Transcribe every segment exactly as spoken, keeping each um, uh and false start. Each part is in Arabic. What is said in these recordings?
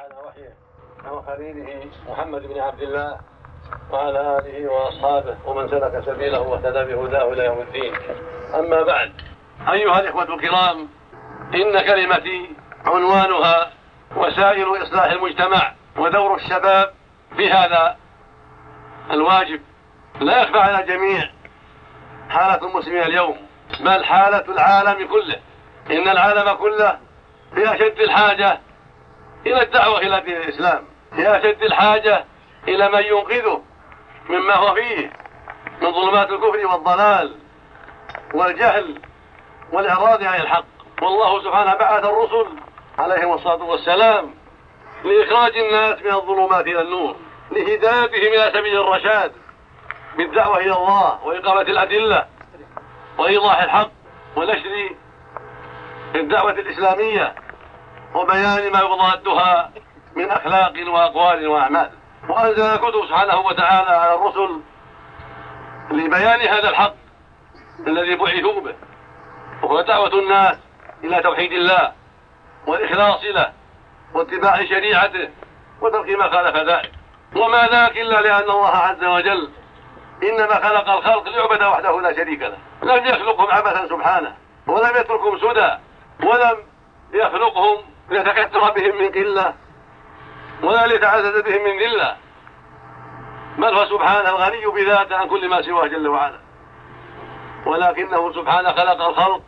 على وحيه عن خليله محمد بن عبد الله وعلى آله وأصحابه ومن سلك سبيله واهتدى بهداه إلى يوم الدين. أما بعد، أيها الإخوة الكرام، إن كلمتي عنوانها وسائل إصلاح المجتمع ودور الشباب في هذا الواجب. لا يخفى على الجميع حالة المسلمين اليوم، بل حالة العالم كله. إن العالم كله في أشد الحاجة إلى الدعوة إلى دين الإسلام، في أشد الحاجة إلى من ينقذه مما هو فيه من ظلمات الكفر والضلال والجهل والإعراض عن الحق. والله سبحانه بعث الرسل عليهم الصلاة والسلام لإخراج الناس من الظلمات إلى النور، لهدايتهم إلى سبيل الرشاد بالدعوة إلى الله وإقامة الأدلة وإيضاح الحق ونشر الدعوة الإسلامية وبيان ما يضادها من أخلاق وأقوال وأعمال. وأنزل الكتب سبحانه وتعالى على الرسل لبيان هذا الحق الذي بعثوا به، وهو دعوة الناس إلى توحيد الله والإخلاص له واتباع شريعته وترك ما خالف ذلك. وما ذاك إلا لأن الله عز وجل إنما خلق الخلق ليعبد وحده لا شريك له، لم يخلقهم عبثا سبحانه، ولم يتركهم سدى، ولم يخلقهم ليتكثر بهم من قلة ولا ليتعزز بهم من ذلة، بل هو سبحانه الغني بذاته عن كل ما سواه جل وعلا. ولكنه سبحانه خلق الخلق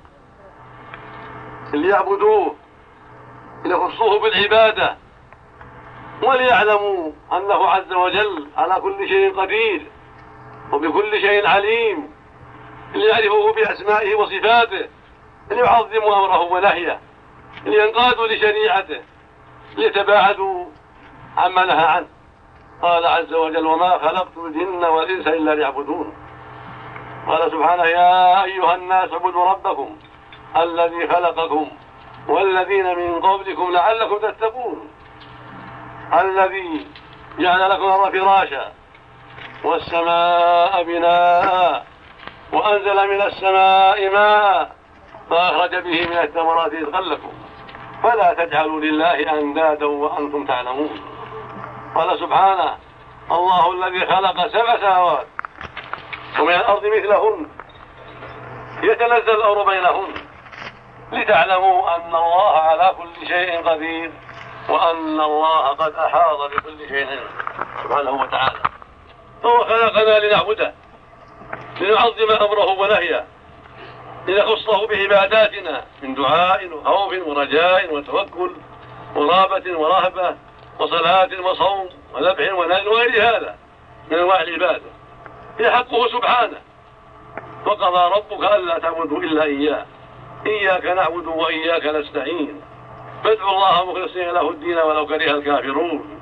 ليعبدوه، ليخصوه بالعبادة، وليعلموا أنه عز وجل على كل شيء قدير وبكل شيء عليم، ليعرفوه بأسمائه وصفاته، ليعظموا أمره ونهيه، لينقادوا لشريعته، ليتباعدوا عما نهى عنه. قال عز وجل: وما خلقت الجن والإنس إلا ليعبدون. قال سبحانه: يا أيها الناس اعبدوا ربكم الذي خلقكم والذين من قبلكم لعلكم تتقون، الذي جعل لكم الأرض فراشا والسماء بناء وأنزل من السماء ماء فأخرج به من الثمرات رزقا لكم فلا تجعلوا لله أندادا وأنتم تعلمون. قال سبحانه: الله الذي خلق سبع سماوات ومن الأرض مثلهن يتنزل الأمر بينهن لتعلموا أن الله على كل شيء قدير وأن الله قد أحاط بكل شيء سبحانه وتعالى. هو خلقنا لنعبده، لنعظم أمره ونهيه، لنخصه بعباداتنا من دعاء وخوف ورجاء وتوكل ورابة ورهبة وصلاة وصوم وذبح ونذر وغير هذا من أنواع العبادة. هي حقه سبحانه. وقضى ربك ألا تعبدوا إلا إياه إياك نعبد وإياك نستعين فادعوا الله مخلصين له الدين ولو كره الكافرون.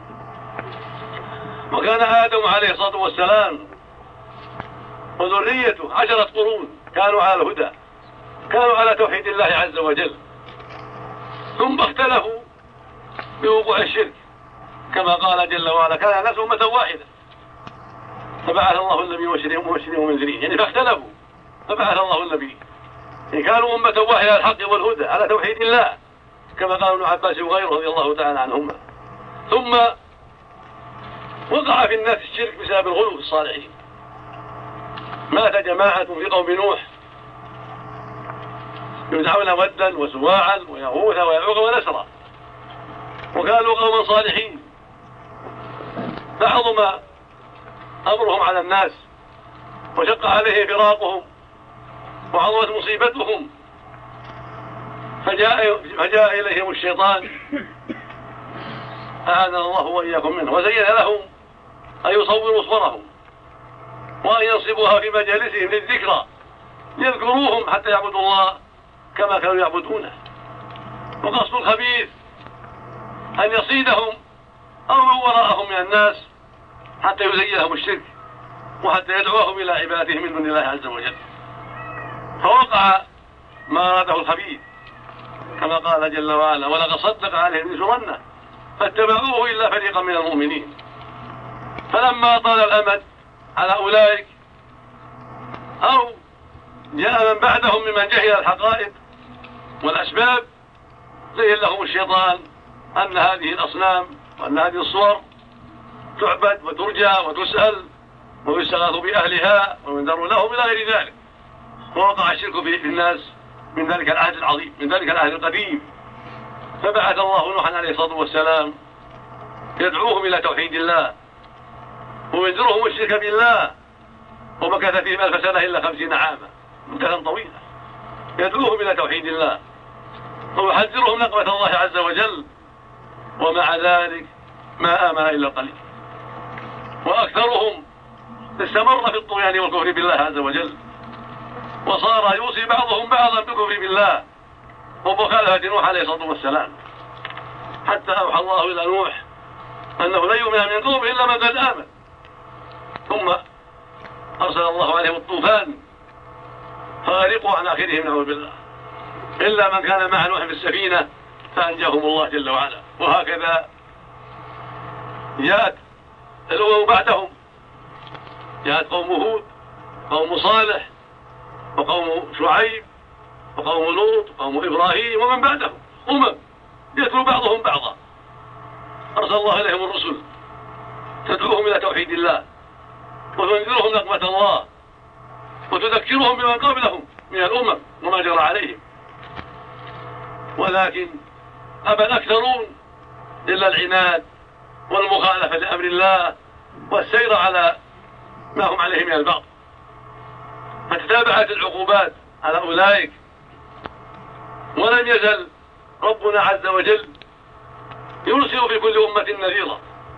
وكان آدم عليه الصلاة والسلام وذريته عشرة قرون كانوا على الهدى، كانوا على توحيد الله عز وجل، ثم اختلفوا بوقوع الشرك كما قال جل وعلا: كان الناس أمة واحدة فبعث الله النبي مبشرين ومنذرين، يعني فاختلفوا فبعث الله النبي، يعني كانوا أمة واحدة على الحق والهدى على توحيد الله كما قال ابن عباس وغيره رضي الله تعالى عنهما. ثم وقع في الناس الشرك بسبب الغلو في الصالحين. مات جماعة في قوم نوح يدعون ودا وسواعا ويغوث ويعوق ونسرا، وكانوا قوما صالحين، فعظم أمرهم على الناس وشق عليه فراقهم وعظمت مصيبتهم، فجاء, فجاء إليهم الشيطان أعاذنا الله وإياكم منه، وزين لهم أن يصوروا صورهم وأن ينصبوها في مجالسهم للذكرى يذكروهم حتى يعبدوا الله كما كانوا يعبدونه. وقصد الخبيث أن يصيدهم أو من وراءهم من الناس حتى يزين لهم الشرك وحتى يدعوهم إلى عبادته من دون الله عز وجل. فوقع ما أراده الخبيث كما قال جل وعلا: ولقد صدق عليهم ظنه فاتبعوه إلا فريقا من المؤمنين. فلما طال الأمد على أولئك أو جاء من بعدهم ممن جهل الحقائق والأسباب زين لهم الشيطان أن هذه الأصنام وأن هذه الصور تعبد وترجى وتسأل ويستغاث بأهلها وينذر لهم إلى غير ذلك. ووقع الشرك في الناس من ذلك العهد العظيم، من ذلك العهد القديم. فبعث الله نوحا عليه الصلاة والسلام يدعوهم إلى توحيد الله وينذرهم الشرك بالله، ومكث فيهم ألف سنة إلا خمسين عاما، مدة طويلة يدعوهم إلى توحيد الله ويحذرهم نقمة الله عز وجل، ومع ذلك ما آمن إلا القليل، وأكثرهم استمر في الطغيان والكفر بالله عز وجل، وصار يوصي بعضهم بعضا بالكفر بالله ومخالفة نوح عليه الصلاة والسلام، حتى أوحى الله إلى نوح أنه لا يؤمن من قومه إلا من قد آمن، ثم أرسل الله عليهم الطوفان فغرقوا عن آخرهم نعوذ بالله، إلا من كان مع نوح في السفينة فأنجاهم الله جل وعلا. وهكذا جاءت الأمم بعدهم، جاءت قوم هود، قوم صالح، وقوم شعيب، وقوم لوط، وقوم إبراهيم، ومن بعدهم أمم يتلو بعضهم بعضا. أرسل الله إليهم الرسل تدعوهم إلى توحيد الله وتنذرهم نقمة الله وتذكرهم بمن قبلهم من الأمم وما جرى عليهم، ولكن أبى الأكثرون إلا العناد والمخالفة لأمر الله والسير على ما هم عليه من البعض، فتتابعت العقوبات على أولئك، ولم يزل ربنا عز وجل يرسل في كل أمة نذيرا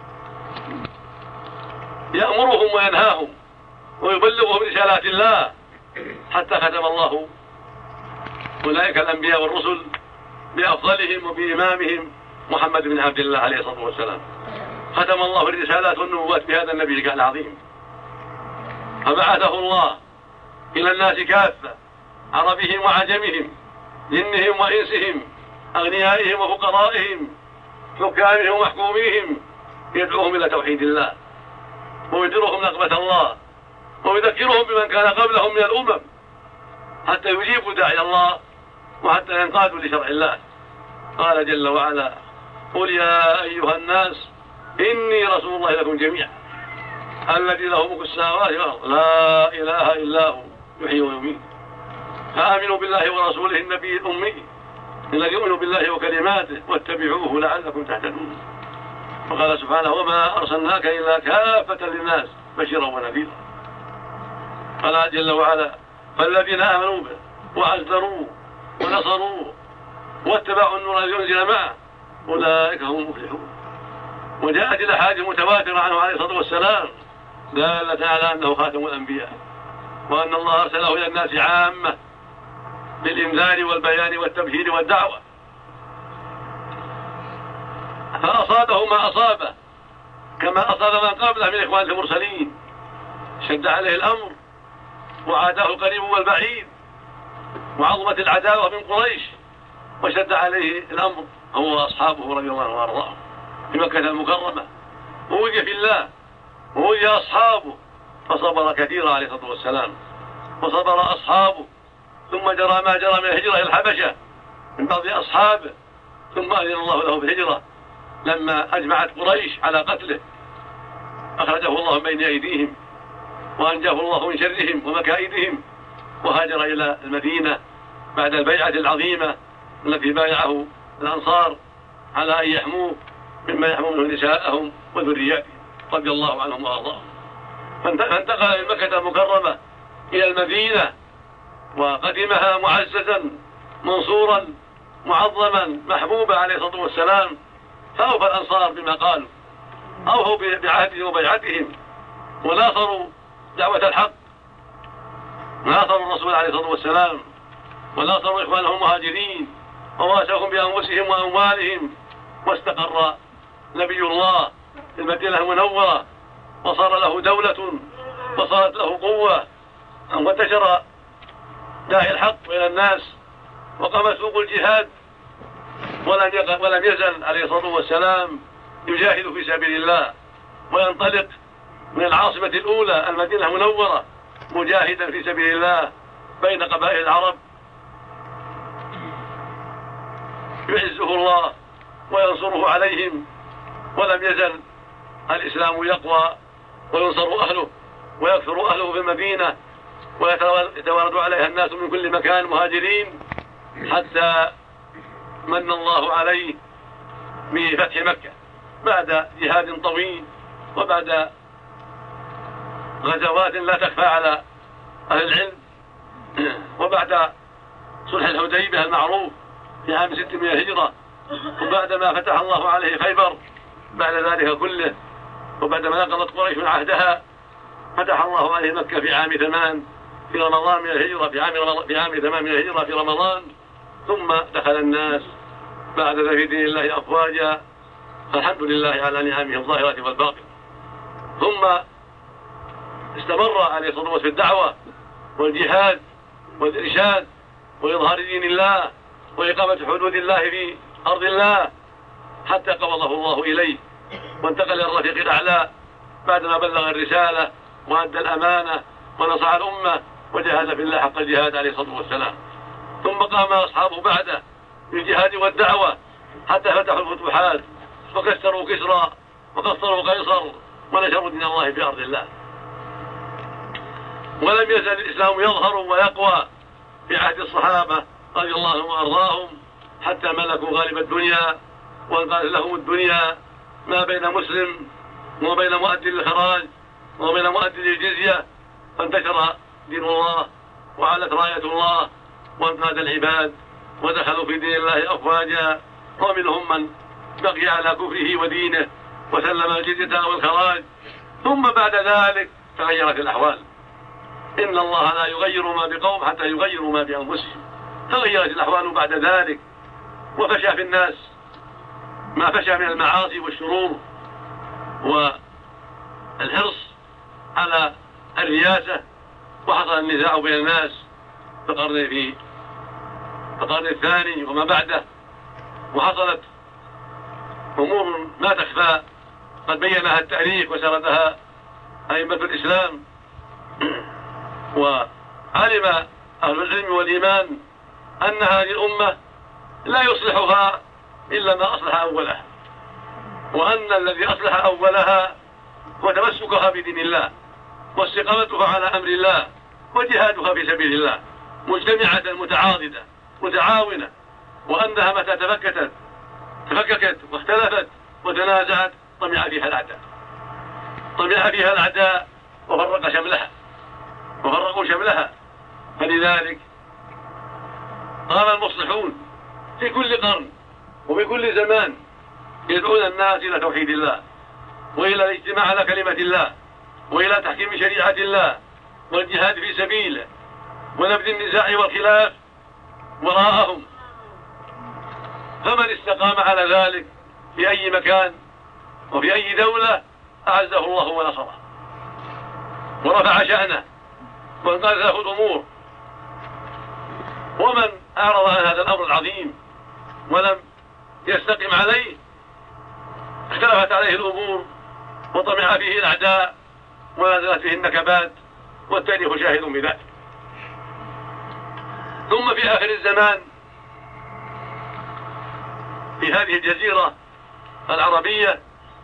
يأمرهم وينهاهم ويبلغهم رسالات الله، حتى ختم الله أولئك الأنبياء والرسل بأفضلهم وبإمامهم محمد بن عبد الله عليه الصلاة والسلام. ختم الله الرسالات والنبوات بهذا النبي العظيم، فبعثه الله إلى الناس كافة، عربهم وعجمهم، جنهم وإنسهم، أغنيائهم وفقرائهم، حكامهم ومحكوميهم، يدعوهم إلى توحيد الله ويدرهم نقمة الله ويذكرهم بمن كان قبلهم من الأمم، حتى يجيبوا داعي الله وحتى ينقادوا لشرع الله. قال جل وعلا: قل يا أيها الناس إني رسول الله لكم جميعا الذي له ملك السماوات والأرض لا إله إلا هو يحيي ويميت فآمنوا بالله ورسوله النبي الأمي الذي يؤمن بالله وكلماته واتبعوه لعلكم تهتدون. وقال سبحانه: وما أرسلناك إلا كافة للناس بشيرا ونذيرا. قال جل وعلا: فالذين آمنوا به وعزروه ونصروه واتبعوا النور الذي أنزل معه أولئك هم المفلحون. وجاءت الأحاديث متواترة عنه عليه الصلاة والسلام دالة على أنه خاتم الأنبياء، وأن الله أرسله إلى الناس عامة بالإنذار والبيان والتبشير والدعوة، فأصابه ما أصابه كما أصاب من قبله من إخوان المرسلين، شد عليه الأمر وعاداه القريب والبعيد، وعظمت العداوة من قريش وشد عليه الأمر هو وأصحابه رضي الله عنهم وأرضاهم في مكة المكرمة، ووجه في الله ووجه أصحابه، فصبر كثيرا عليه الصلاة والسلام، وصبر أصحابه، ثم جرى ما جرى من الهجرة إلى الحبشة من بعض أصحابه، ثم أذن الله له بالهجرة لما أجمعت قريش على قتله، أخرجه الله من بين أيديهم وأنجاه الله من شرهم ومكائدهم، وهاجر إلى المدينة بعد البيعة العظيمة التي بايعه الأنصار على أن يحموه مما يحمون نساءهم وذرياتهم رضي الله عنهم وأرضاهم. فانتقل من مكة المكرمة إلى المدينة وقدمها معززا منصورا معظما محبوبا عليه الصلاة والسلام، فأوفى الأنصار بما قالوا، أوفوا بعهدهم وبيعتهم، وناصروا دعوة الحق، ناصروا الرسول عليه الصلاة والسلام، وناصروا إخوانهم المهاجرين، وواسوهم بأنفسهم وأموالهم، واستقر نبي الله في المدينة المنورة، وصار له دولة وصارت له قوة، وانتشر داعي الحق إلى الناس، وقام سوق الجهاد، ولم ولم يزل عليه الصلاة والسلام يجاهد في سبيل الله، وينطلق من العاصمة الأولى المدينة المنورة مجاهدا في سبيل الله بين قبائل العرب، يعزه الله وينصره عليهم ولم يزل الإسلام يقوى وينصر أهله ويكثر أهله في المدينة ويتوارد عليها الناس من كل مكان مهاجرين، حتى من الله عليه بفتح مكة بعد جهاد طويل وبعد غزوات لا تخفى على أهل العلم، وبعد صلح الحديبية المعروف في عام ستمائة هجرة، وبعدما فتح الله عليه خيبر بعد ذلك كله، وبعدما نقضت قريش عهدها فتح الله عليه مكة في عام ثمان في رمضان من الهجرة في عام في عام ثمان من الهجرة في رمضان، ثم دخل الناس بعد ذلك في دين الله أفواجا، فالحمد لله على نعمه الظاهرة والباطنة. ثم استمر عليه الصلاة والسلام في الدعوة والجهاد والإرشاد وإظهار دين الله وإقامة حدود الله في أرض الله، حتى قبضه الله إليه وانتقل إلى الرفيق الأعلى بعدما بلغ الرسالة وأدى الأمانة ونصح الأمة وجاهد في الله حق الجهاد عليه الصلاة والسلام. ثم قام أصحابه بعده بالجهاد والدعوة حتى فتحوا الفتوحات وكسروا كسرى وقصروا قيصر ونشروا دين الله في أرض الله. ولم يزل الإسلام يظهر ويقوى في عهد الصحابة رضي الله عنهم وأرضاهم حتى ملكوا غالب الدنيا وانقاد لهم الدنيا ما بين مسلم وبين مؤدي للخراج وبين مؤدي للجزية، فانتشر دين الله وعلت راية الله وانقاد العباد ودخلوا في دين الله أفواجا، ومنهم من بقي على كفره ودينه وسلم الجزية والخراج. ثم بعد ذلك تغيرت الأحوال، إن الله لا يغير ما بقوم حتى يغيروا ما بأنفسهم. تغيرت الأحوال بعد ذلك وفشى في الناس ما فشى من المعاصي والشرور والحرص على الرياسة، وحصل النزاع بين الناس في القرن في القرن الثاني وما بعده، وحصلت أمور ما تخفى قد بينها التاريخ وسردها أئمة الإسلام. وعلم أهل العلم والإيمان أن هذه الأمة لا يصلحها إلا ما أصلح أولها، وأن الذي أصلح أولها هو تمسكها بدين الله واستقامتها على أمر الله وجهادها في سبيل الله مجتمعة متعاضدة متعاونة، وأنها متى تفككت تفككت واختلفت وتنازعت طمع فيها الأعداء طمع فيها الأعداء وفرق شملها وفرقوا شملها. فلذلك قام المصلحون في كل قرن وفي كل زمان يدعون الناس إلى توحيد الله وإلى الاجتماع على كلمة الله وإلى تحكيم شريعة الله والجهاد في سبيله ونبذ النزاع والخلاف وراءهم. فمن استقام على ذلك في أي مكان وفي أي دولة أعزه الله ونصره ورفع شأنه وانقذ له الأمور. ومن أعرض عن هذا الأمر العظيم ولم يستقم عليه اختلفت عليه الأمور وطمع فيه الأعداء ونزلت فيه النكبات، والتاريخ شاهد بذلك. ثم في آخر الزمان في هذه الجزيرة العربية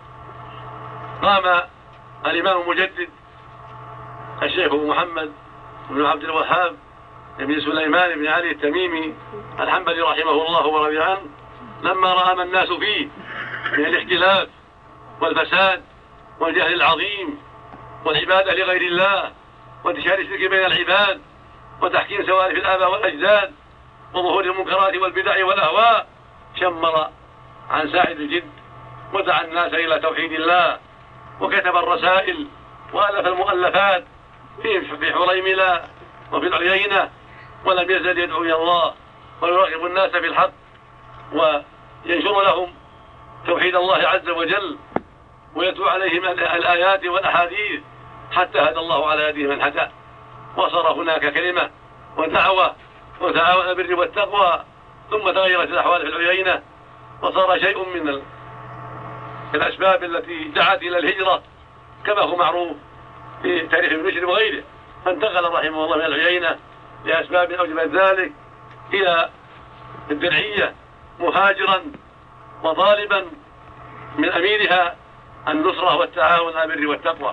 قام الإمام المجدد الشيخ محمد بن عبد الوهاب بن سليمان بن علي التميمي الحنبلي رحمه الله ورضي عنه، لما رأى ما الناس فيه من الاختلاف والفساد والجهل العظيم والعبادة لغير الله وانتشار الشرك بين العباد وتحكيم سوالف الآباء والأجداد وظهور المنكرات والبدع والأهواء، شمر عن ساعد الجد ودعا الناس إلى توحيد الله، وكتب الرسائل وألف المؤلفات في حريملة وفي العيينة، ولم يزل يدعو إلى الله ويراقب الناس في الحق وينشر لهم توحيد الله عز وجل ويتلو عليهم الآيات والأحاديث حتى هدى الله على يده من هدى. وصار هناك كلمة ودعوة وتعاون بالبر والتقوى. ثم تغيرت الأحوال في العيينة وصار شيء من الأسباب التي دعت إلى الهجرة كما هو معروف في تاريخ ابن رشد وغيره، فانتقل رحمه الله من العيينة لأسباب أوجبت ذلك إلى الدرعية مهاجرا وطالبا من أميرها النصرة والتعاون على البر والتقوى،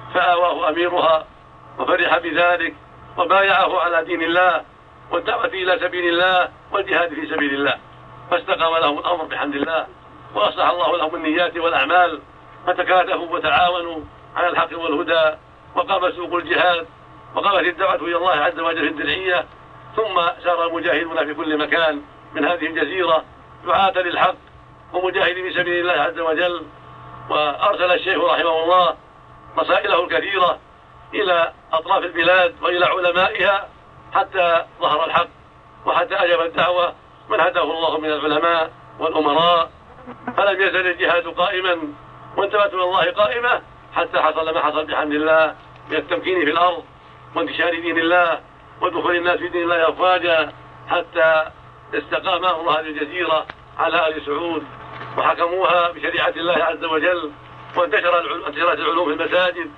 فآواه أميرها وفرح بذلك وبايعه على دين الله والدعوة إلى سبيل الله والجهاد في سبيل الله، فاستقام لهم الأمر بحمد الله، وأصلح الله لهم النيات والأعمال، فتكاتفوا وتعاونوا على الحق والهدى، وقام سوق الجهاد، وقامت الدعوة إلى الله عز وجل في الدرعية، ثم سار المجاهدون في كل مكان من هذه الجزيرة دعاة للحق ومجاهدين في سبيل الله عز وجل. وأرسل الشيخ رحمه الله رسائله الكثيرة إلى أطراف البلاد وإلى علمائها حتى ظهر الحق وحتى أجاب الدعوة من هداه الله من العلماء والأمراء، فلم يزل الجهاد قائما وانتبهت إلى الله قائمة حتى حصل ما حصل بحمد الله من التمكين في الأرض وانتشار دين الله ودخول الناس في دين الله أفواجا، حتى استقام أمر هذه الجزيرة على آل سعود وحكموها بشريعة الله عز وجل، وانتشرت العلوم في المساجد،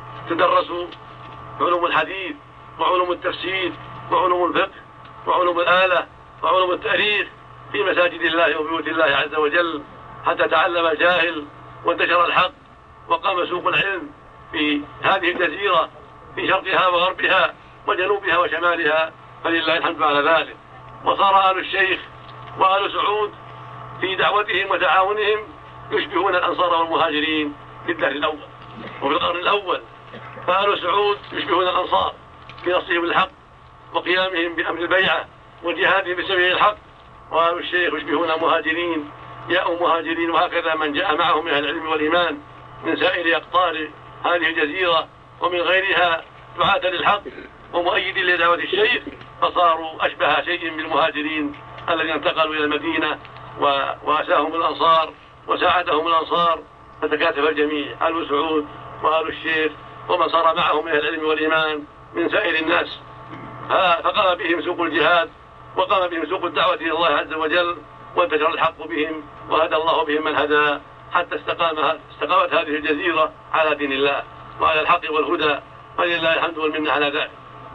تدرس علوم الحديث وعلوم التفسير وعلوم الفقه وعلوم الآلة وعلوم التاريخ في مساجد الله وبيوت الله عز وجل، حتى تعلم الجاهل وانتشر الحق، وقام سوق العلم في هذه الجزيرة في شرقها وغربها وجنوبها وشمالها، فلله الحمد على ذلك. وصار آل الشيخ وآل سعود في دعوتهم وتعاونهم يشبهون الأنصار والمهاجرين في الدهر الأول وفي القرن الأول، فآل سعود يشبهون الأنصار في نصرهم الحق وقيامهم بأمر البيعة وجهادهم بسبيل الحق، وآل الشيخ يشبهون مهاجرين جاءوا مهاجرين، وهكذا من جاء معهم من العلم والإيمان من سائر أقطار هذه الجزيرة ومن غيرها دعاة للحق ومؤيدين لدعوة الشيخ، فصاروا أشبه شيء بالمهاجرين الذين انتقلوا إلى المدينة وواساهم الأنصار وساعدهم الأنصار، فتكاتف الجميع آل سعود وآل الشيخ ومن صار معهم من العلم والإيمان من سائر الناس، فقام بهم سوق الجهاد وقام بهم سوق الدعوة إلى الله عز وجل، وانتشر الحق بهم وهدى الله بهم من هدى، حتى استقامت استقامت هذه الجزيرة على دين الله وعلى الحق والهدى، ولله الحمد والمنة على ذلك.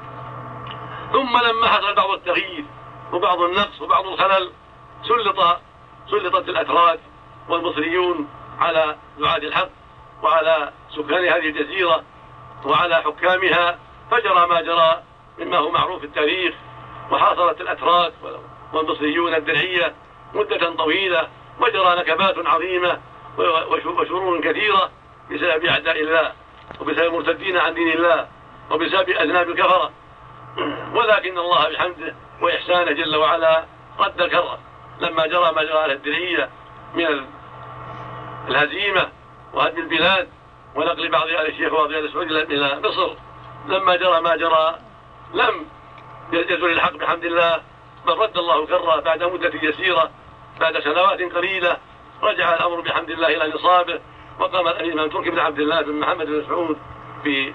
ثم لما حصل بعض التغيير وبعض النقص وبعض الخلل سلط سلطت الأتراك والمصريون على دعاة الحق وعلى سكان هذه الجزيرة وعلى حكامها، فجرى ما جرى مما هو معروف في التاريخ، وحاصرت الأتراك والمصريون الدرعية مدة طويلة، وجرى نكبات عظيمة وشرور كثيرة بسبب أعداء الله وبسبب المرتدين عن دين الله وبسبب أذناب الكفرة، ولكن الله بحمده وإحسانه جل وعلا رد الكرة لما جرى ما جرى على الدرعية من الهزيمة وهدم البلاد ونقل بعض آل الشيخ وبعض آل سعود إلى مصر. لما جرى ما جرى لم يزل الحق بحمد الله، بل رد الله كرة بعد مدة يسيرة، بعد سنوات قليلة رجع الأمر بحمد الله إلى نصابه، وقام الإمام تركي بن عبد الله بن محمد بن سعود في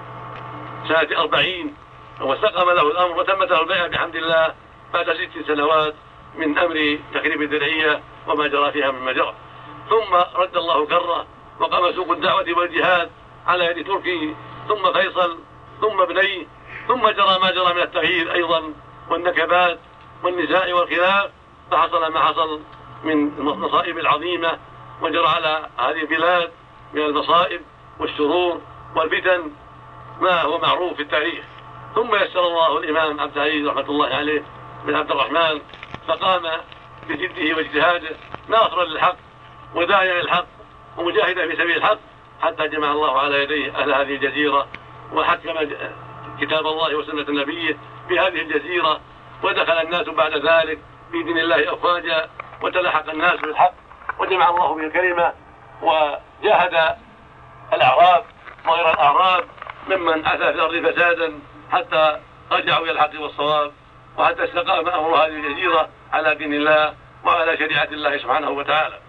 سنة أربعين واستقام له الأمر وتمت له البيعة بحمد الله بعد ست سنوات من أمر تخريب الدرعية وما جرى فيها مما جرى. ثم رد الله كرة وقام سوق الدعوة والجهاد على يد تركي ثم فيصل ثم ابنيه، ثم جرى ما جرى من التغيير أيضا والنكبات والنزاع والخلاف، فحصل ما حصل من المصائب العظيمة، وجرى على هذه البلاد من المصائب والشرور والفتن ما هو معروف في التاريخ. ثم يسر الله الإمام عبد العزيز رحمة الله عليه بن عبد الرحمن، فقام بجده واجتهاده ناصرا للحق وداعيا للحق ومجاهدا في سبيل الحق، حتى جمع الله على يديه أهل هذه الجزيرة وحكم كتاب الله وسنة نبيه في هذه الجزيرة، ودخل الناس بعد ذلك في دين الله أفواجا، وتلحق الناس بالحق وجمع الله به الكلمة، وجاهد الأعراب وغير الأعراب ممن أتى في الأرض فسادا حتى رجعوا إلى الحق والصواب، وحتى استقام أمر هذه الجزيرة على دين الله وعلى شريعة الله سبحانه وتعالى.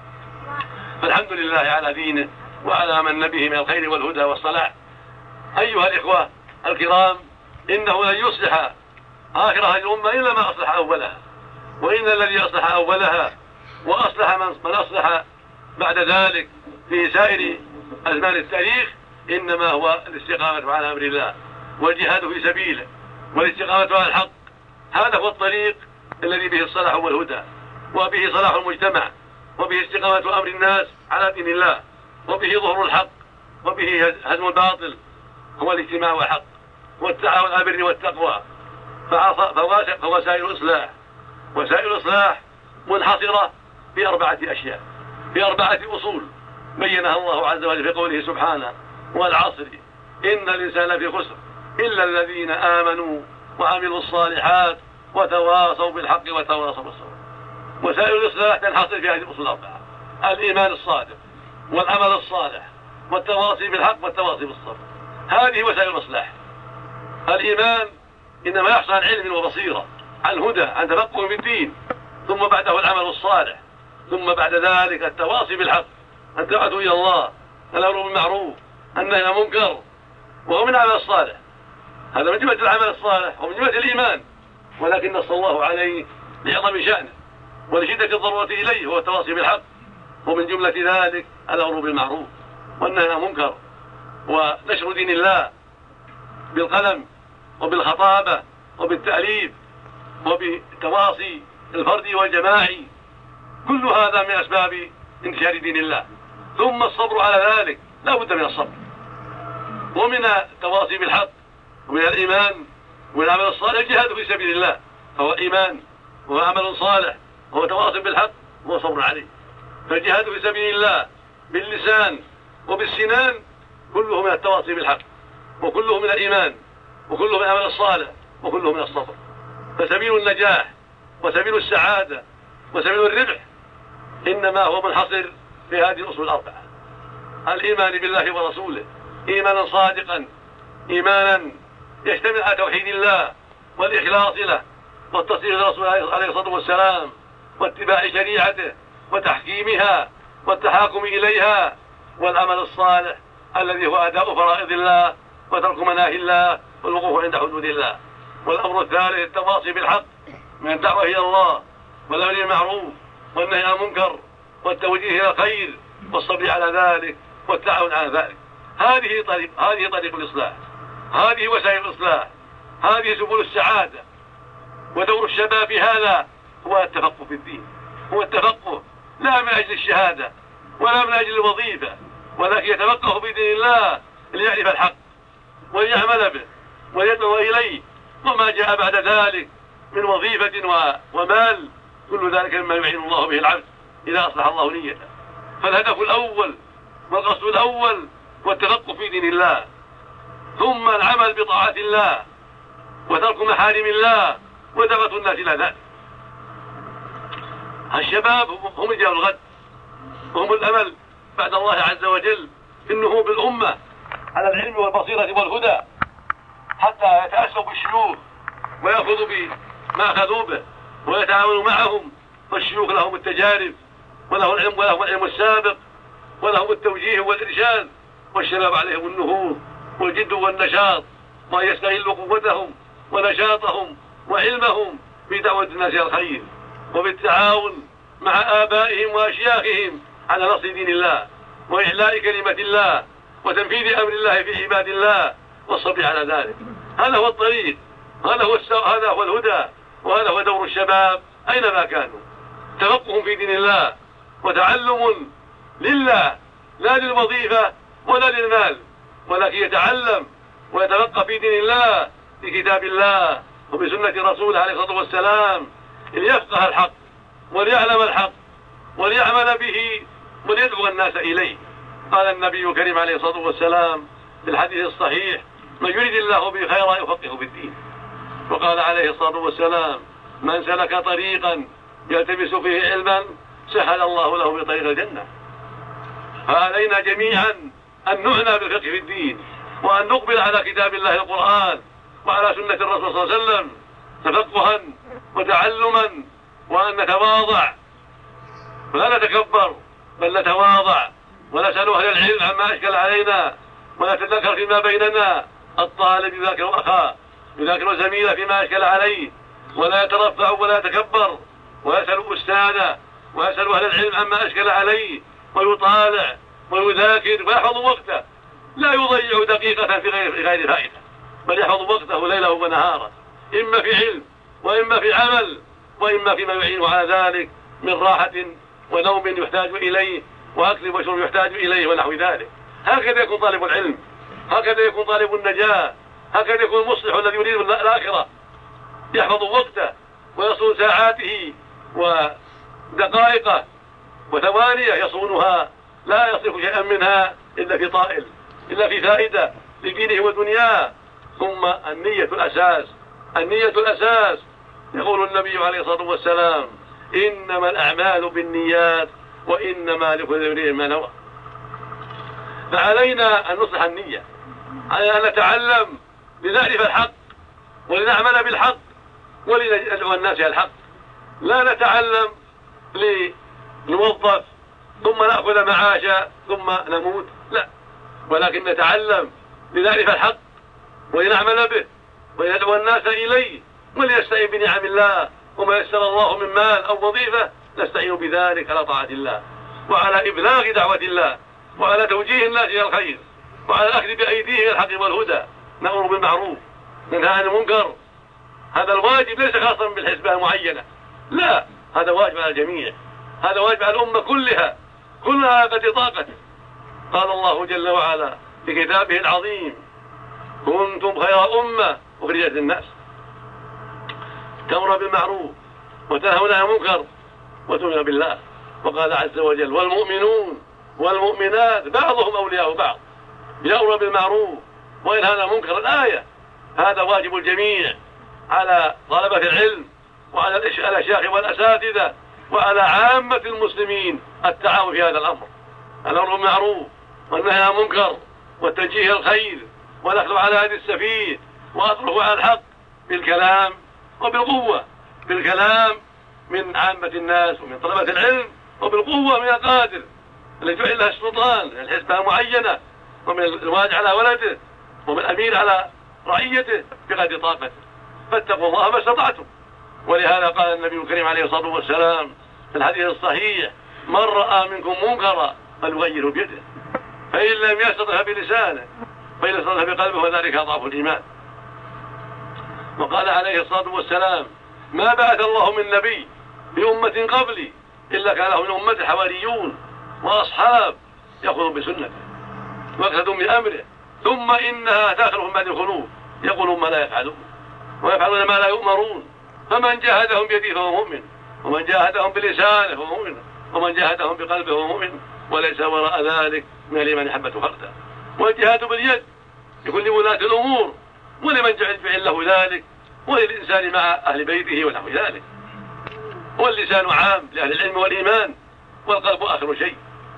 فالحمد لله على دينه وعلى من به من الخير والهدى والصلاح. أيها الإخوة الكرام، إنه لن يصلح آخر هذه الأمة إلا ما أصلح أولها، وإن الذي أصلح أولها وأصلح من أصلح بعد ذلك في سائر أزمان التاريخ إنما هو الاستقامة على أمر الله والجهاد في سبيله والاستقامة على الحق. هذا هو الطريق الذي به الصلاح والهدى وبه صلاح المجتمع وبه استقامة أمر الناس على دين الله، وبه ظهور الحق، وبه هزم الباطل، هو الاجتماع والحق والتعاون على البر والتقوى. فوسائل الإصلاح وسائل الإصلاح منحصرة في أربعة أشياء، في أربعة أصول بينها الله عز وجل في قوله سبحانه: والعصر إن الإنسان لفي خسر إلا الذين آمنوا وعملوا الصالحات وتواصوا بالحق وتواصوا بالصبر. وسائل الإصلاح تنحصر في هذه الأصول الأربعة: الإيمان الصادق والعمل الصالح والتواصي بالحق والتواصي بالصبر. هذه وسائل الإصلاح. الإيمان إنما يحصل عن علم وبصيرة، عن هدى، عن تفقه في الدين، ثم بعده العمل الصالح، ثم بعد ذلك التواصي بالحق، الدعوة إلى الله، الأمر بالمعروف، النهي عن المنكر، وهو من العمل الصالح. هذا من جملة العمل الصالح ومن جملة الإيمان، ولكن نص الله عليه لعظم شأنه ولشدة الضرورة إليه، هو التواصي بالحق. ومن جملة ذلك الأمر بالمعروف والنهي عن المنكر ونشر دين الله بالقلم وبالخطابة وبالتأليف وبالتواصي الفردي والجماعي. كل هذا من أسباب انتشار دين الله. ثم الصبر على ذلك، لا بد من الصبر. ومن التواصي بالحق ومن الإيمان والعمل الصالح الجهاد في سبيل الله، فهو إيمان وهو عمل صالح وهو تواصي بالحق وهو صبر عليه. فالجهاد في سبيل الله باللسان وبالسنان كله من التواصي بالحق، وكله من الإيمان، وكله من العمل الصالح، وكله من الصبر. فسبيل النجاح وسبيل السعادة وسبيل الربح إنما هو منحصر في هذه الأصول الأربعة: الإيمان بالله ورسوله إيمانا صادقا، إيمانا يشتمل على توحيد الله والإخلاص له والتصديق للرسول عليه الصلاة والسلام واتباع شريعته وتحكيمها والتحاكم إليها، والعمل الصالح الذي هو أداء فرائض الله وترك مناهي الله والوقوف عند حدود الله. والأمر الثالث التواصي بالحق من الدعوة إلى الله والأمر بالمعروف والنهي عن المنكر والتوجيه إلى الخير والصبر على ذلك والتعاون على ذلك. هذه طريق هذه طريق الإصلاح، هذه وسائل الإصلاح، هذه سبل السعادة. ودور الشباب في هذا هو التفقه في الدين، هو التفقه لا من أجل الشهادة ولا من أجل الوظيفة، ولكن يتفقه في دين الله ليعرف الحق وليعمل به ويدعو إليه، وما جاء بعد ذلك من وظيفة ومال كل ذلك مما يعين الله به العبد إذا أصلح الله نيته. فالهدف الأول والقصد الأول هو التفقه في دين الله، ثم العمل بطاعة الله وترك محارم الله ودعوة الناس إلى ذلك. الشباب هم رجال الغد وهم الأمل بعد الله عز وجل في النهوض بالأمة على العلم والبصيرة والهدى، حتى يتأسوا بالشيوخ ويأخذوا بما أخذوا به ويتعاونوا معهم. فالشيوخ لهم التجارب ولهم العلم ولهم العلم السابق ولهم التوجيه والإرشاد، والشباب عليهم النهوض والجد والنشاط، وأن يستغلوا قوتهم ونشاطهم وعلمهم في دعوة الناس إلى الخير وبالتعاون مع آبائهم وأشياخهم على نصر دين الله وإعلاء كلمة الله وتنفيذ أمر الله في عباد الله والصبر على ذلك. هذا هو الطريق، هذا هو السو... هذا هو الهدى، وهذا هو دور الشباب أينما كانوا. تفقه في دين الله وتعلم لله لا للوظيفة ولا للمال، ولكن يتعلم ويتفقه في دين الله بكتاب الله وبسنة رسوله عليه الصلاة والسلام ليفقه الحق وليعلم الحق وليعمل به وليدعو الناس إليه. قال النبي الكريم عليه الصلاة والسلام في الحديث الصحيح: من يريد الله به خيرا يفقهه في الدين. وقال عليه الصلاة والسلام: من سلك طريقا يلتمس فيه علما سهل الله له بطريق الجنة. فعلينا جميعا أن نعنى بالفقه في الدين، وأن نقبل على كتاب الله القرآن وعلى سنة الرسول صلى الله عليه وسلم تفقها وتعلما، وأن نتواضع ولا نتكبر بل نتواضع ونسأل أهل العلم عما أشكل علينا، ونتذكر فيما بيننا. الطالب يذاكر أخاه يذاكر زميله فيما أشكل عليه، ولا يترفع ولا يتكبر، ويسأل أستاذه ويسأل أهل العلم عما أشكل عليه، ويطالع ويذاكر ويحفظ وقته، لا يضيع دقيقة في غير, في غير فائدة، بل يحفظ وقته ليله ونهاره، إما في علم وإما في عمل وإما فيما يعينه على ذلك من راحة ونوم يحتاج إليه وأكل وشرب يحتاج إليه ونحو ذلك. هكذا يكون طالب العلم، هكذا يكون طالب النجاة، هكذا يكون المصلح الذي يريد الآخرة، يحفظ وقته ويصون ساعاته ودقائقه وثوانيه يصونها، لا يصرف شيئا منها إلا في طائل، إلا في فائدة لدينه ودنياه. ثم النية الأساس، النية الأساس. يقول النبي عليه الصلاة والسلام: إنما الأعمال بالنيات وإنما لكل امرئ ما نوى. فعلينا أن نصلح النية، علينا أن نتعلم لنعرف الحق ولنعمل بالحق ولندعو الناس إلى الحق. لا نتعلم لنوظف ثم نأخذ معاشا ثم نموت، لا، ولكن نتعلم لنعرف الحق ولنعمل به ولندعو الناس إليه ولنستعين بنعم الله، وما يسر الله من مال أو وظيفة نستعين بذلك على طاعة الله وعلى إبلاغ دعوة الله وعلى توجيه الناس إلى الخير وعلى الأخذ بأيديهم إلى الحق والهدى. نأمر بالمعروف ننهى عن المنكر. هذا الواجب ليس خاصا بالحزبة المعينة، لا، هذا واجب على الجميع، هذا واجب على الأمة كلها كلها قد طاقته. قال الله جل وعلا في كتابه العظيم: كنتم خير أمة أخرجت للناس تأمرون بالمعروف وتنهون عن المنكر وتؤمنون بالله. وقال عز وجل: والمؤمنون والمؤمنات بعضهم أولياء بعض يأمرون بالمعروف وينهون عن المنكر. الآية. هذا واجب الجميع على طلبة العلم وعلى الأشياخ والأساتذة وعلى عامة المسلمين التعاون في هذا الأمر، الأمر بالمعروف والنهي عن المنكر والتوجيه الخير والأخذ على هذه السفيه وأطرحه على الحق بالكلام وبالقوة، بالكلام من عامة الناس ومن طلبة العلم، وبالقوة من القادر الذي جعل لها السلطان الحزبة معينة، ومن الواجب على ولده ومن الأمير على رعيته بقدر طاقته. فاتقوا الله ما استطعتم. ولهذا قال النبي الكريم عليه الصلاة والسلام في الحديث الصحيح: من رأى منكم منكرا فليغيره بيده، فإن لم يستطع بلسانه فإن استطاع بقلبه وذلك أضعف الإيمان. وقال عليه الصلاة والسلام: ما بعث الله من نبي بأمة قبلي إلا كان له من أمة حواريون وأصحاب يأخذون بسنته ويقتدون بأمره، ثم إنها تأخذهم بعد الخلوف يقولون ما لا يفعلون ويفعلون ما لا يؤمرون، فمن جاهدهم بيده فهو مؤمن، ومن جاهدهم بلسانه فهو مؤمن، ومن جاهدهم بقلبه فهو مؤمن، وليس وراء ذلك من الإيمان حبة خردل. والجهاد باليد لكل ولاة الأمور ولمن جعل فعل له ذلك، وللإنسان مع أهل بيته ونحو ذلك. واللسان عام لأهل العلم والإيمان، والقلب آخر شيء.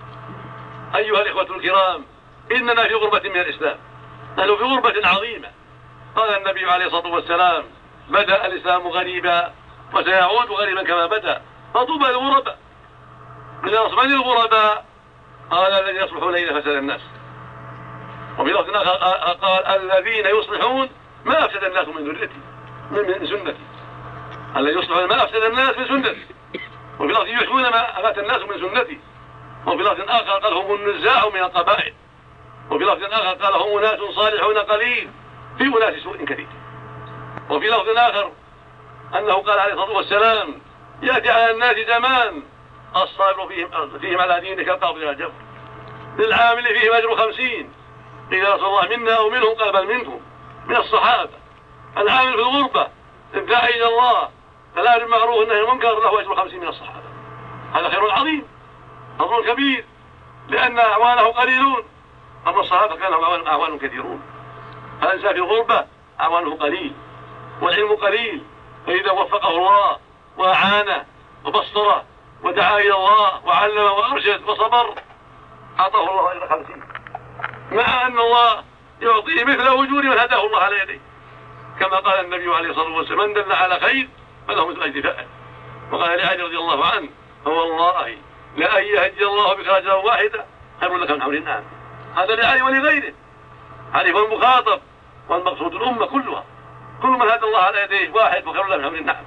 أيها الإخوة الكرام، إننا في غربة من الإسلام، نحن في غربة عظيمة. قال النبي عليه الصلاة والسلام: بدأ الإسلام غريبا وسيعود غريبا كما بدأ، فطوبى للغرباء. من أصبح الغرباء قال: الذين يصلحون إذا فسد الناس. وفي لفظ قال: الذين يصلحون ما أفسد الناس من ذريتي من سنتي. الذين يصلحون ما أفسد الناس من سنتي. وفي لفظ يحيون ما أمات الناس من سنتي. وفي لفظ آخر قال: هم النزاع من القبائل. وفي لفظ آخر قال: هم أناس صالحون قليل في أناس سوء كثير. وفي لفظ آخر أنه قال عليه الصلاة والسلام: يأتي على الناس زمان الصابر فيهم, فيهم على دينه كالقابض على الجبر، للعامل فيهم أجر خمسين. قيل رسول الله: منا أو منهم؟ قال: بل منهم، من الصحابة. العامل في الغربة الداعي إلى الله فلا بالمعروف والنهي عن المنكر له أجر خمسين من الصحابة. هذا خير عظيم، فضل كبير، لأن أعوانه قليلون، أما الصحابة كان لهم أعوان كثيرون. فالإنسان في الغربة أعوانه قليل والعلم قليل، فإذا وفقه الله وأعانه وبصره ودعا إلى الله وعلم وأرشد وصبر أعطاه الله أجر خمسين، مع أن الله يعطيه مثل أجور من هداه الله على يديه، كما قال النبي عليه الصلاة والسلام: من دل على خير فله مثل أجر فاعل. وقال لعلي رضي الله عنه: فوالله لأن يهدي الله بك رجلا واحدا خير لك من حمر النعم. هذا لعلي ولغيره، علي هو المخاطب والمقصود الأمة كلها، كل من هدى الله على يديه واحد وخير له من حمر النعم.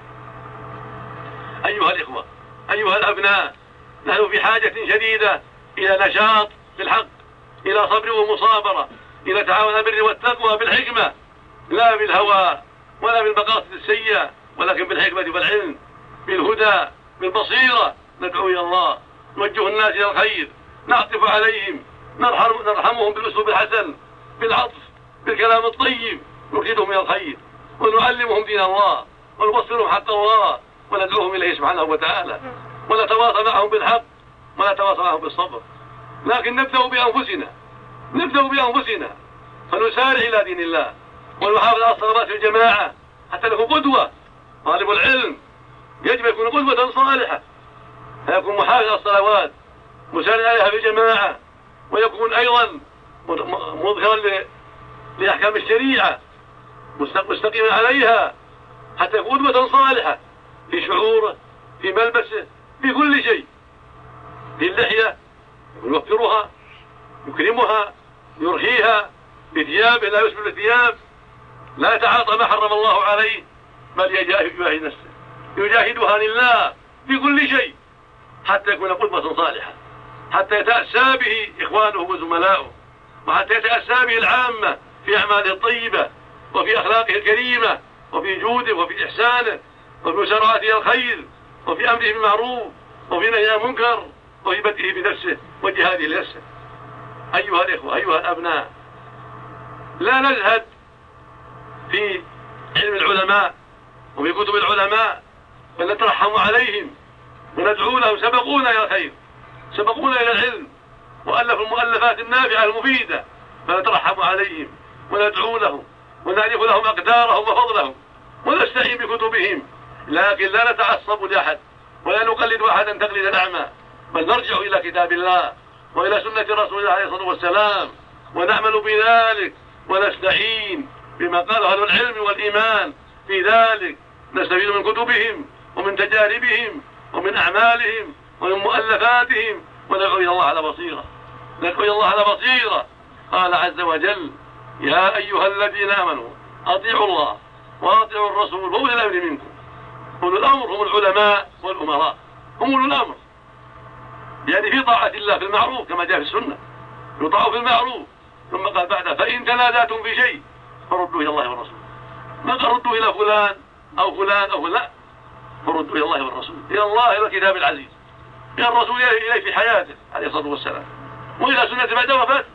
أيها الإخوة، أيها الأبناء، نحن في حاجة شديدة إلى نشاط في الحق، إلى صبر ومصابرة، إلى تعاون البر والتقوى بالحكمة، لا بالهوى ولا بالمقاصد السيئة، ولكن بالحكمة والعلم، بالهدى، بالبصيرة. ندعو إلى الله نوجه الناس إلى الخير، نعطف عليهم، نرحمهم بالأسلوب الحسن، بالعطف، بالكلام الطيب، نرشدهم إلى الخير، ونعلمهم دين الله، ونبصرهم حق الله، وندعوهم إليه سبحانه وتعالى، ونتواصى معهم بالحق، ونتواصى معهم بالصبر. لكن نبدأ بأنفسنا، نبدأ بأنفسنا، فنسارع إلى دين الله، ونحافظ على الصلوات في الجماعة حتى نكون قدوة. طالب العلم يجب يكون قدوة صالحة، فيكون محافظ على الصلوات، مسارع عليها في الجماعة، ويكون أيضا مظهرا لأحكام الشريعة، مستقيما عليها، حتى يكون قدوة صالحة في شعوره، في ملبسه، في كل شيء. في اللحية يوفرها، يكرمها، يرخيها، في ثيابه لا يسبل الثياب، لا يتعاطى ما حرم الله عليه، بل يجاهد نفسه، يجاهدها لله في كل شيء، حتى يكون قدوة صالحة، حتى يتأسى به إخوانه وزملاؤه، وحتى يتأسى به العامة في أعماله الطيبة، وفي أخلاقه الكريمة، وفي جوده، وفي إحسانه، وفي مسارعته الخير، وفي أمره بالمعروف، وفي نهيه عن المنكر، وفي بدئه بنفسه وجهاده لنفسه. أيها الإخوة، أيها الأبناء، لا نزهد في علم العلماء وفي كتب العلماء، بل نترحم عليهم وندعو لهم. سبقونا إلى الخير، سبقونا إلى العلم، وألفوا المؤلفات النافعة المفيدة، فنترحم عليهم وندعو لهم، ونعرف لهم أقدارهم وفضلهم، ونستعين بكتبهم. لكن لا نتعصب لأحد، ولا نقلد أحدا تقليد الأعمى، بل نرجع إلى كتاب الله وإلى سنة رسول الله عليه الصلاة والسلام، ونعمل بذلك، ونستعين بما قاله أهل العلم والإيمان في ذلك. نستفيد من كتبهم، ومن تجاربهم، ومن أعمالهم، ومن مؤلفاتهم، وندعو إلى الله على بصيرة، ندعو إلى الله على بصيرة. قال عز وجل: يا أيها الذين آمنوا أطيعوا الله وأطيعوا الرسول وأولي الأمر منكم. أولو الأمر هم العلماء والأمراء، هم أولو الأمر، يعني في طاعة الله في المعروف كما جاء في السنة، يطاعوا في المعروف. ثم قال بعدها: فإن تنازعتم في شيء فردوا إلى الله والرسول. ما تردوا إلى فلان أو فلان أو لا، فردوا إلى الله والرسول، إلى الله، إلى الكتاب العزيز، إلى الرسول إليه في حياته عليه الصلاة والسلام، وإلى سنة بعد وفاته.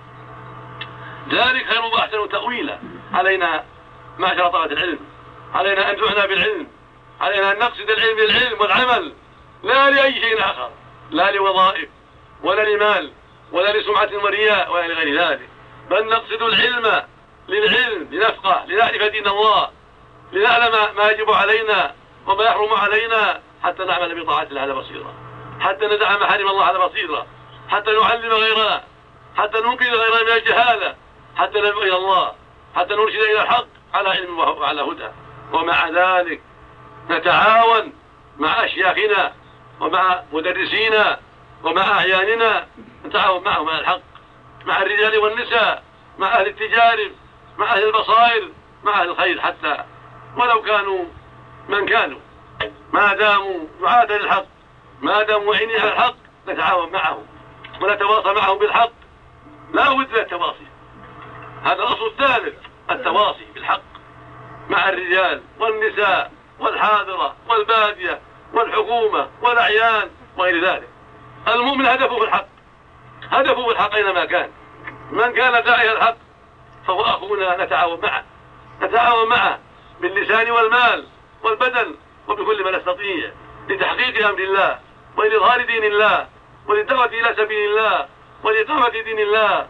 ذلك خير وأحسن تأويلا. علينا معشر طلبة العلم، علينا أن نعنى بالعلم، علينا أن نقصد العلم للعلم والعمل، لا لأي شيء آخر، لا لوظائف ولا لمال ولا لسمعة ورياء ولا لغير ذلك، بل نقصد العلم للعلم، لنفقه، لنعرف دين الله، لنعلم ما يجب علينا وما يحرم علينا، حتى نعمل بطاعة الله على بصيرة، حتى ندع محارم الله على بصيرة، حتى نعلم غيرنا، حتى ننقذ غيرنا من الجهالة، حتى ندعو إلى الله، حتى نرشد إلى الحق على علم وعلى هدى. ومع ذلك نتعاون مع أشياخنا ومع مدرسينا ومع أعياننا، نتعاون معهم على الحق، مع الرجال والنساء، مع أهل التجارب، مع أهل البصائر، مع أهل الخير، حتى ولو كانوا من كانوا، ما داموا دعاة للحق، ما داموا معينين على الحق، نتعاون معهم ونتواصى معهم بالحق، لا بد من التواصي. هذا الأصل الثالث، التواصي بالحق مع الرجال والنساء والحاضرة والبادية والحكومة والأعيان وغير ذلك. المؤمن هدفه في الحق، هدفه في الحق أينما كان. من كان داعي الحق فهو أخونا، نتعاون معه، نتعاون معه باللسان والمال والبدن وبكل ما نستطيع لتحقيق أمر الله ولإظهار دين الله وللدعوة إلى سبيل الله ولإقامة دين الله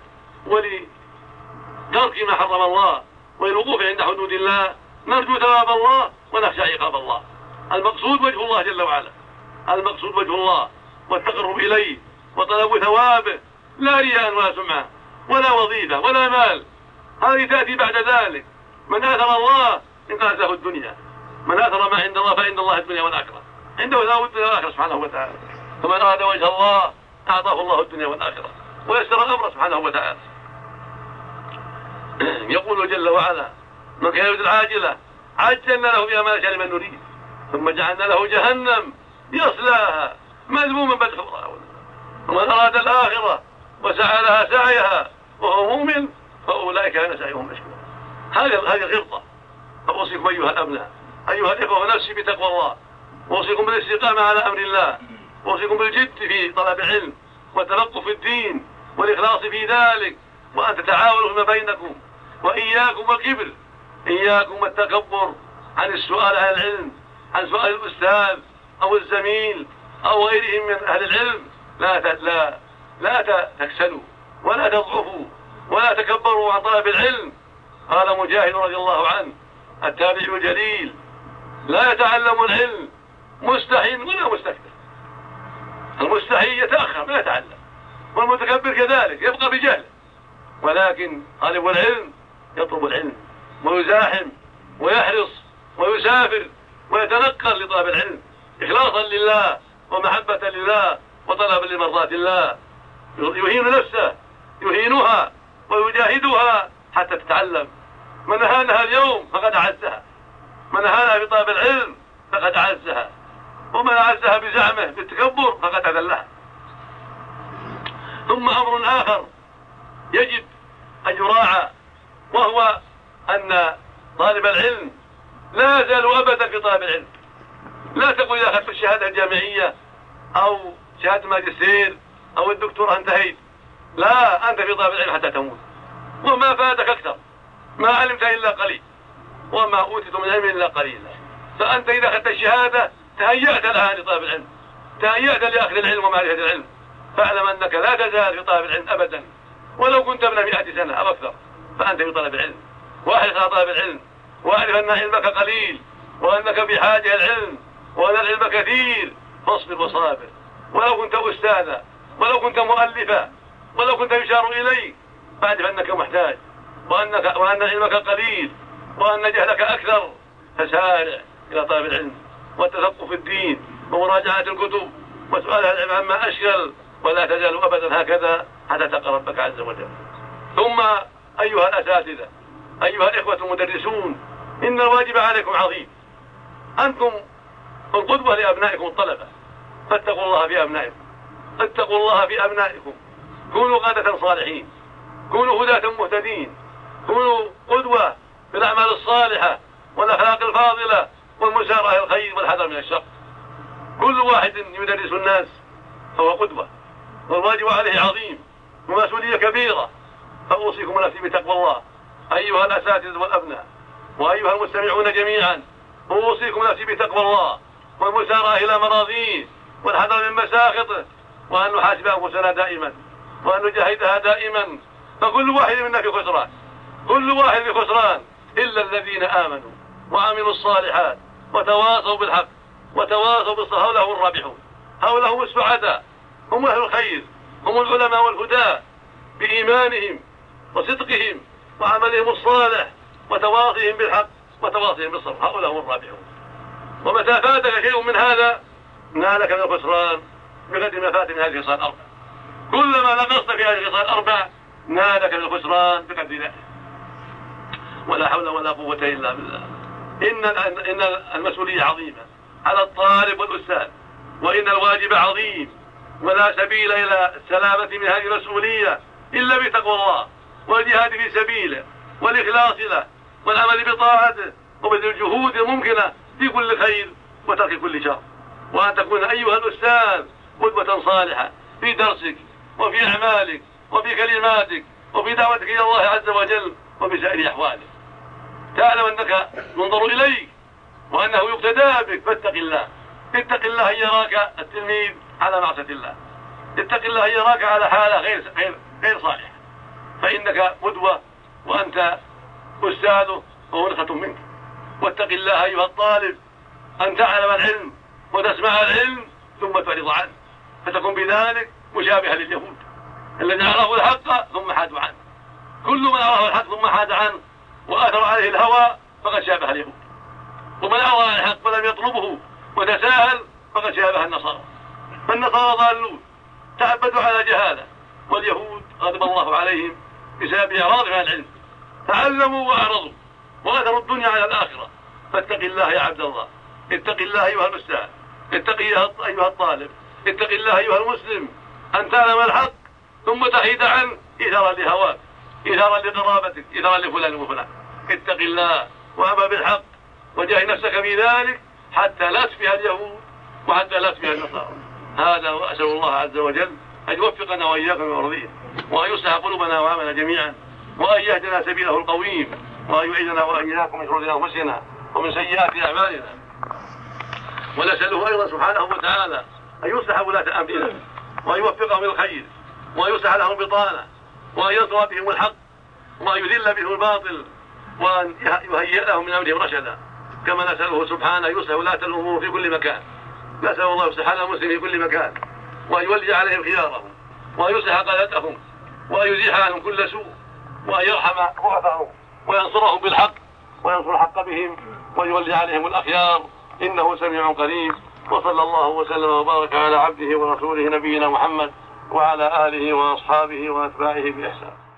ولترك ما حرم الله وللوقوف عند حدود الله. نرجو ثواب الله ونخشى عقاب الله. المقصود وجه الله جل وعلا، المقصود وجه الله والتقرب إليه وطلب ثوابه، لا رياء ولا سمعة ولا وظيفة ولا مال، هذه تأتي بعد ذلك. من آثر الله انقذت له الدنيا، من آثر ما عند الله فإن الله الدنيا والآخرة، عنده ثواب الدنيا والآخرة سبحانه وتعالى. فمن أراد وجه الله أعطاه الله الدنيا والآخرة ويسر الأمر سبحانه وتعالى. يقول جل وعلا: من كان يريد العاجلة عجلنا له بها ما نشاء لمن نريد ثم جعلنا له جهنم يصلاها مذموما مدحورا. ومن أراد الآخرة وسعى لها سعيها وهو مؤمن فأولئك كان سعيهم مشكورا. هذه هذه غلطة. فأوصيكم أيها الأبناء، أيها الإخوة، ونفسي بتقوى الله، وأوصيكم بالاستقامة على أمر الله، أوصيكم بالجد في طلب العلم والتلقف في الدين والإخلاص في ذلك، وأن تتعاونوا فيما بينكم، وإياكم والكبر، إياكم والتكبر عن السؤال عن العلم، عن سؤال الأستاذ أو الزميل أو غيرهم من أهل العلم. لا لا لا تكسلوا ولا تضعفوا ولا تكبروا عن طلب العلم. قال مجاهد رضي الله عنه التابعي الجليل: لا يتعلم العلم مستحي ولا مستكبر. المستحي يتأخر لا يتعلم، والمتكبر كذلك يبقى بجهله، ولكن طالب العلم يطلب العلم ويزاحم ويحرص ويسافر ويتنقل لطلب العلم إخلاصا لله ومحبة لله وطلبا لمرضات الله. يهين نفسه، يهينها ويجاهدها حتى تتعلم. من أهانها اليوم فقد أعزها، من أهانها بطلب العلم فقد أعزها، ومن أعزها بزعمه بالتكبر فقد أذلها. ثم أمر آخر يجب أن يراعى، وهو أن طالب العلم لا يزال أبدا في طلب العلم. لا تقول إذا أخذت الشهادة الجامعية أو شهادة ماجستير أو الدكتوراه انتهيت. لا، أنت في طلب العلم حتى تموت، وما فاتك أكثر، ما علمت إلا قليل، وما أوتيت من علم إلا قليلا. فأنت إذا أخذت الشهادة تهيأت لها لطلب العلم، تهيأت لأخذ العلم ومعرفة العلم. فاعلم أنك لا تزال في طلب العلم أبدا، ولو كنت ابن مئة سنة أو أكثر فأنت في طلب العلم. واحرص على طلب العلم، واعرف أن علمك قليل وأنك بحاجة العلم وأن العلم كثير، فاصبر وصابر. ولو كنت أستاذا ولو كنت مؤلفا ولو كنت يشار إليك، فاعرف أنك محتاج وأنك وأن علمك قليل وأن جهلك أكثر. فسارع إلى طلب العلم والتثقف في الدين ومراجعة الكتب وسؤال العلم عما أشغل، ولا تزال أبدا هكذا حتى تلقى ربك عز وجل. ثم أيها الأساتذة، أيها الإخوة المدرسون، إن الواجب عليكم عظيم. أنتم القدوة لأبنائكم الطلبة، فاتقوا الله في أبنائكم، اتقوا الله في أبنائكم، كونوا قادة صالحين، كونوا هداة مهتدين، كونوا قدوة بالأعمال الصالحة والأخلاق الفاضلة والمسارعة إلى الخير والحذر من الشر. كل واحد يدرس الناس فهو قدوة، والواجب عليه عظيم ومسؤولية كبيرة. فأوصيكم نفسي بتقوى الله أيها الأساتذة والأبناء، وأيها المستمعون جميعا، أوصيكم نفسي بتقوى الله والمسارعة إلى مراضيه والحذر من مساخطه، وأن نحاسب أنفسنا دائما وأن نجاهدها دائما. فكل واحد منا في خسران، كل واحد في خسران إلا الذين آمنوا وعملوا الصالحات وتواصوا بالحق وتواصوا بالصبر، هؤلاء الرابحون، هؤلاء هم السعداء، هم أهل الخير، هم العلماء والهداة بإيمانهم وصدقهم وعملهم الصالح وتواصيهم بالحق وتواصيهم بالصبر، هؤلاء هم الرابحون. ومتى فاتك شيء من هذا نالك من الخسران بقدر ما فات من هذه الخصال الأربع. كلما نقصت في هذه الخصال الأربع نالك من الخسران بقدر ذلك. ولا حول ولا قوة إلا بالله. إن إن المسؤولية عظيمة على الطالب والأستاذ، وإن الواجب عظيم، ولا سبيل إلى السلامة من هذه المسؤولية إلا بتقوى الله والجهاد في سبيله والإخلاص له والعمل بطاعته وبذل الجهود الممكنة في كل خير وترك كل شر. وأن تكون أيها الأستاذ قدوة صالحة في درسك وفي أعمالك وفي كلماتك وفي دعوتك إلى الله عز وجل وفي سائر أحوالك. تعلم أنك ينظر إليك وأنه يقتدى بك، فاتق الله. اتق الله يراك التلميذ على معصية الله، اتق الله يراك على حالة غير غير غير صالحة، فإنك قدوة وأنت أستاذه وهو نسخة منك. واتق الله أيها الطالب أن تعلم العلم وتسمع العلم ثم تعرض عنه، فتكون بذلك مشابها لليهود الذين عرفوا الحق ثم حادوا عنه. كل من عرف الحق ثم حاد عنه وأثر عليه الهوى فقد شابه اليهود، ومن عرف الحق ولم يطلبه وتساهل فقد شابه النصارى. فالنصارى ضالون تعبدوا على جهالة، واليهود غضب الله عليهم بسبب إعراضهم عن العلم، تعلموا وأعرضوا وأثروا الدنيا على الآخرة. فاتق الله يا عبد الله، اتق الله أيها المستاذ، اتق أيها الطالب، اتق الله أيها المسلم، أن تعلم الحق ثم تحيد عنه إثارا لهواك، إثارا لقرابتك، إثارا لفلان وفلان. اتق الله وأمر بالحق وجاهد نفسك في ذلك حتى لا تشبه اليهود وحتى لا تشبه النصارى. هذا، وأسأل الله عز وجل أن يوفقنا وإياكم ويرضيه، وأن يصلح قلوبنا وعملنا جميعا، وأن يهدنا سبيله القويم، وأن يعيذنا وإياكم من شرور أنفسنا ومن سيئات أعمالنا. ونسأله أيضا سبحانه وتعالى أن يصلح ولاة أمرنا وأن يوفقهم للخير، وأن يصلح لهم بطانة، وأن ينصر بهم الحق، وأن يذل بهم الباطل، وأن يهيئ لهم من أمرهم رشدا. كما نسأله سبحانه أن يصلح ولاة الأمور في كل مكان. نسأل الله يصلح حال المسلمين في كل مكان، وأن يولي عليهم خيارهم، وأن يصلح قادتهم، وأن يزيح عنهم كل سوء، وأن يرحم ضعفهم، وينصرهم بالحق، وينصر الحق بهم، ويولي عليهم الأخيار، إنه سميع قريب. وصلى الله وسلم وبارك على عبده ورسوله نبينا محمد وعلى آله وأصحابه وأتباعه بإحسان.